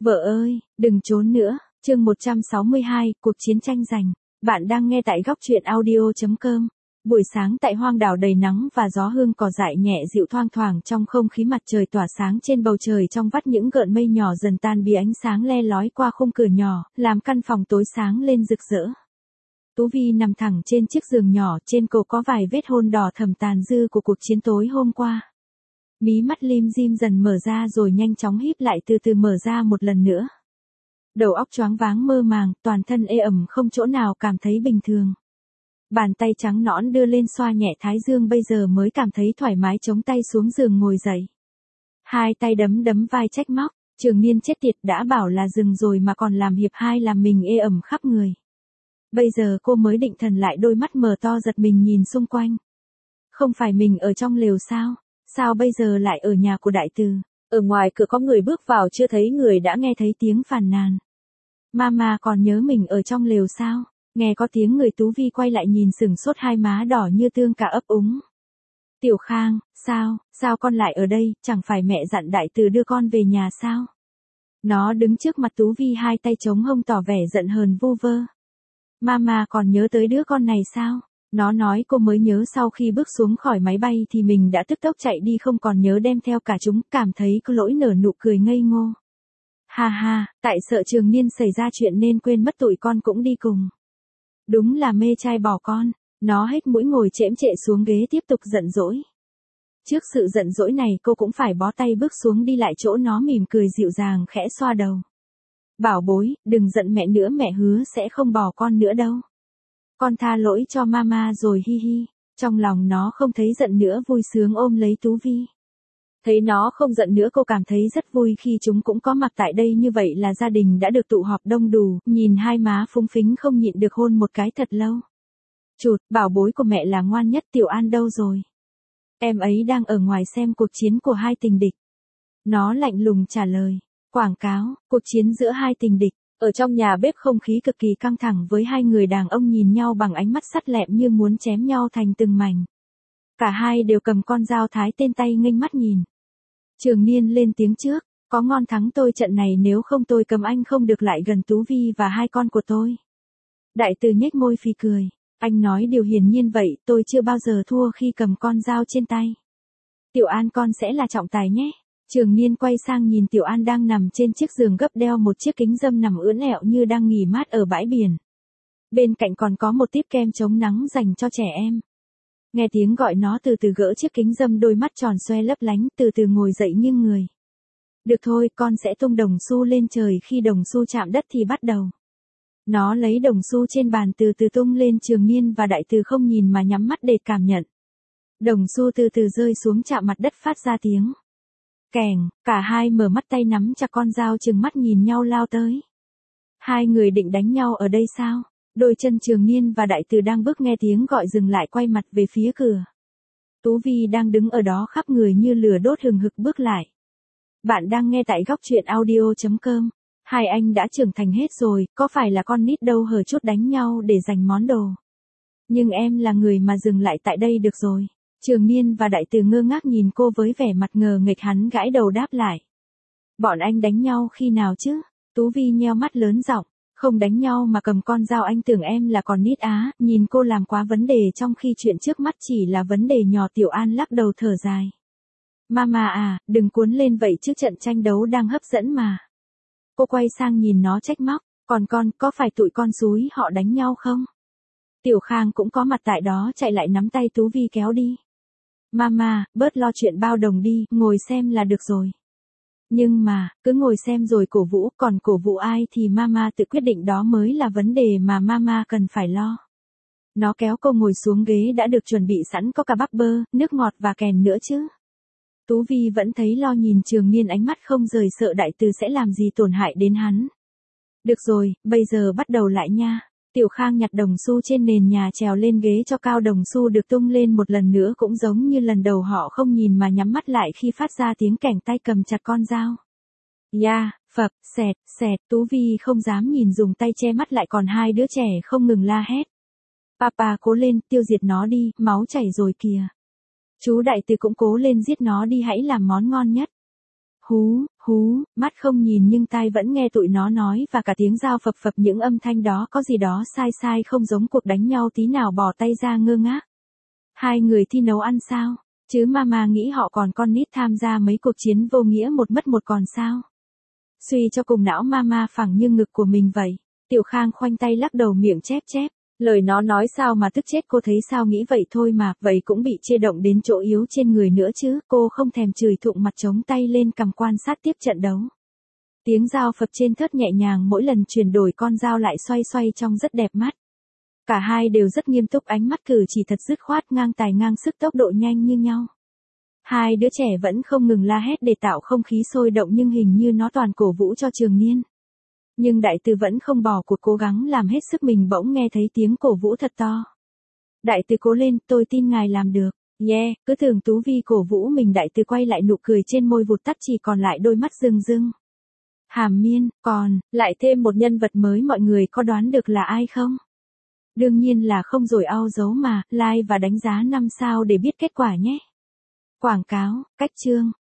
Vợ ơi, đừng trốn nữa, chương 162, cuộc chiến tranh giành. Bạn đang nghe tại góc truyện audio.com. Buổi sáng tại hoang đảo đầy nắng và gió hương cỏ dại nhẹ dịu thoang thoảng trong không khí, mặt trời tỏa sáng trên bầu trời trong vắt những gợn mây nhỏ dần tan bị ánh sáng le lói qua khung cửa nhỏ, làm căn phòng tối sáng lên rực rỡ. Tú Vi nằm thẳng trên chiếc giường nhỏ, trên cổ có vài vết hôn đỏ thẫm tàn dư của cuộc chiến tối hôm qua. Mí mắt lim dim dần mở ra rồi nhanh chóng híp lại, từ từ mở ra một lần nữa. Đầu óc choáng váng mơ màng, toàn thân ê ẩm không chỗ nào cảm thấy bình thường. Bàn tay trắng nõn đưa lên xoa nhẹ thái dương, bây giờ mới cảm thấy thoải mái, chống tay xuống giường ngồi dậy. Hai tay đấm đấm vai trách móc, Trường Niên chết tiệt, đã bảo là dừng rồi mà còn làm hiệp hai, làm mình ê ẩm khắp người. Bây giờ cô mới định thần lại, đôi mắt mở to giật mình nhìn xung quanh. Không phải mình ở trong lều sao? Sao bây giờ lại ở nhà của đại từ? Ở ngoài cửa có người bước vào, chưa thấy người đã nghe thấy tiếng phàn nàn. Mama còn nhớ mình ở trong lều sao? Nghe có tiếng người, Tú Vi quay lại nhìn sửng sốt, hai má đỏ như tương, cả ấp úng. Tiểu Khang, sao con lại ở đây, chẳng phải mẹ dặn đại từ đưa con về nhà sao? Nó đứng trước mặt Tú Vi, hai tay chống hông tỏ vẻ giận hờn vu vơ. Mama còn nhớ tới đứa con này sao? Nó nói cô mới nhớ sau khi bước xuống khỏi máy bay thì mình đã tức tốc chạy đi, không còn nhớ đem theo cả chúng, cảm thấy có lỗi, nở nụ cười ngây ngô. Ha ha, tại sợ Trường Niên xảy ra chuyện nên quên mất tụi con cũng đi cùng. Đúng là mê trai bỏ con. Nó hết mũi ngồi chễm chệ xuống ghế tiếp tục giận dỗi. Trước sự giận dỗi này cô cũng phải bó tay bước xuống đi lại chỗ nó, mỉm cười dịu dàng khẽ xoa đầu. Bảo bối, đừng giận mẹ nữa, mẹ hứa sẽ không bỏ con nữa đâu. Con tha lỗi cho mama rồi, hi hi. Trong lòng nó không thấy giận nữa, vui sướng ôm lấy Tú Vi. Thấy nó không giận nữa, cô cảm thấy rất vui khi chúng cũng có mặt tại đây, như vậy là gia đình đã được tụ họp đông đủ, nhìn hai má phúng phính không nhịn được hôn một cái thật lâu. Chụt, bảo bối của mẹ là ngoan nhất. Tiểu An đâu rồi? Em ấy đang ở ngoài xem cuộc chiến của hai tình địch. Nó lạnh lùng trả lời. Quảng cáo, cuộc chiến giữa hai tình địch. Ở trong nhà bếp không khí cực kỳ căng thẳng, với hai người đàn ông nhìn nhau bằng ánh mắt sắc lẹm như muốn chém nhau thành từng mảnh. Cả hai đều cầm con dao thái tên tay, nghênh mắt nhìn. Trường Niên lên tiếng trước, có ngon thắng tôi trận này, nếu không tôi cầm anh không được lại gần Tú Vi và hai con của tôi. Đại từ nhếch môi phì cười, anh nói điều hiển nhiên vậy, tôi chưa bao giờ thua khi cầm con dao trên tay. Tiểu An con sẽ là trọng tài nhé. Trường Niên quay sang nhìn Tiểu An đang nằm trên chiếc giường gấp, đeo một chiếc kính râm, nằm ưỡn ẹo như đang nghỉ mát ở bãi biển. Bên cạnh còn có một típ kem chống nắng dành cho trẻ em. Nghe tiếng gọi, nó từ từ gỡ chiếc kính râm, đôi mắt tròn xoe lấp lánh, từ từ ngồi dậy nghiêng người. Được thôi, con sẽ tung đồng xu lên trời, khi đồng xu chạm đất thì bắt đầu. Nó lấy đồng xu trên bàn từ từ tung lên. Trường Niên và đại từ không nhìn mà nhắm mắt để cảm nhận. Đồng xu từ từ rơi xuống, chạm mặt đất, phát ra tiếng kèng, cả hai mở mắt, tay nắm chặt con dao, trừng mắt nhìn nhau lao tới. Hai người định đánh nhau ở đây sao? Đôi chân Trường Niên và đại từ đang bước nghe tiếng gọi dừng lại, quay mặt về phía cửa. Tú Vi đang đứng ở đó khắp người như lửa đốt, hừng hực bước lại. Bạn đang nghe tại góc truyện audio.com. Hai anh đã trưởng thành hết rồi, có phải là con nít đâu hở chút đánh nhau để giành món đồ. Nhưng em là người mà dừng lại tại đây được rồi. Trường Niên và đại từ ngơ ngác nhìn cô với vẻ mặt ngờ nghệch, hắn gãi đầu đáp lại. Bọn anh đánh nhau khi nào chứ? Tú Vi nheo mắt lớn giọng. Không đánh nhau mà cầm con dao, anh tưởng em là con nít á. Nhìn cô làm quá vấn đề trong khi chuyện trước mắt chỉ là vấn đề nhỏ. Tiểu An lắc đầu thở dài. Mama à, đừng cuốn lên vậy chứ, trận tranh đấu đang hấp dẫn mà. Cô quay sang nhìn nó trách móc. Còn con, có phải tụi con xúi họ đánh nhau không? Tiểu Khang cũng có mặt tại đó, chạy lại nắm tay Tú Vi kéo đi. Mama, bớt lo chuyện bao đồng đi, ngồi xem là được rồi. Nhưng mà, cứ ngồi xem rồi cổ vũ, còn cổ vũ ai thì mama tự quyết định, đó mới là vấn đề mà mama cần phải lo. Nó kéo cô ngồi xuống ghế đã được chuẩn bị sẵn, có cả bắp bơ, nước ngọt và kèn nữa chứ. Tú Vi vẫn thấy lo, nhìn Trường Niên ánh mắt không rời, sợ đại từ sẽ làm gì tổn hại đến hắn. Được rồi, bây giờ bắt đầu lại nha. Tiểu Khang nhặt đồng xu trên nền nhà, trèo lên ghế cho cao. Đồng xu được tung lên một lần nữa, cũng giống như lần đầu, họ không nhìn mà nhắm mắt lại khi phát ra tiếng kèng, tay cầm chặt con dao. Ya, phập, xẹt, xẹt, Tú Vi không dám nhìn, dùng tay che mắt lại, còn hai đứa trẻ không ngừng la hét. Papa cố lên, tiêu diệt nó đi, máu chảy rồi kìa. Chú đại từ cũng cố lên, giết nó đi, hãy làm món ngon nhất. hú, mắt không nhìn nhưng tai vẫn nghe tụi nó nói và cả tiếng dao phập phập những âm thanh đó có gì đó sai sai không giống cuộc đánh nhau tí nào bỏ tay ra ngơ ngác. Hai người thi nấu ăn sao? Chứ mama nghĩ họ còn con nít tham gia mấy cuộc chiến vô nghĩa một mất một còn sao? Suy cho cùng não mama phẳng như ngực của mình vậy. Tiểu Khang khoanh tay lắc đầu miệng chép chép. Lời nó nói sao mà tức chết cô thấy sao nghĩ vậy thôi mà, vậy cũng bị chê động đến chỗ yếu trên người nữa chứ, cô không thèm chửi thụng mặt chống tay lên cầm quan sát tiếp trận đấu. Tiếng dao phập trên thớt nhẹ nhàng mỗi lần chuyển đổi con dao lại xoay xoay trông rất đẹp mắt. Cả hai đều rất nghiêm túc ánh mắt cử chỉ thật dứt khoát ngang tài ngang sức tốc độ nhanh như nhau. Hai đứa trẻ vẫn không ngừng la hét để tạo không khí sôi động nhưng hình như nó toàn cổ vũ cho Trường Niên. Nhưng đại từ vẫn không bỏ cuộc cố gắng làm hết sức mình bỗng nghe thấy tiếng cổ vũ thật to. Đại từ cố lên, tôi tin ngài làm được. Yeah, cứ tưởng Tú Vi cổ vũ mình đại từ quay lại nụ cười trên môi vụt tắt chỉ còn lại đôi mắt rưng rưng. Hàm Miên, còn, lại thêm một nhân vật mới mọi người có đoán được là ai không? Đương nhiên là không rồi ao dấu mà, like và đánh giá 5 sao để biết kết quả nhé. Quảng cáo, cách chương.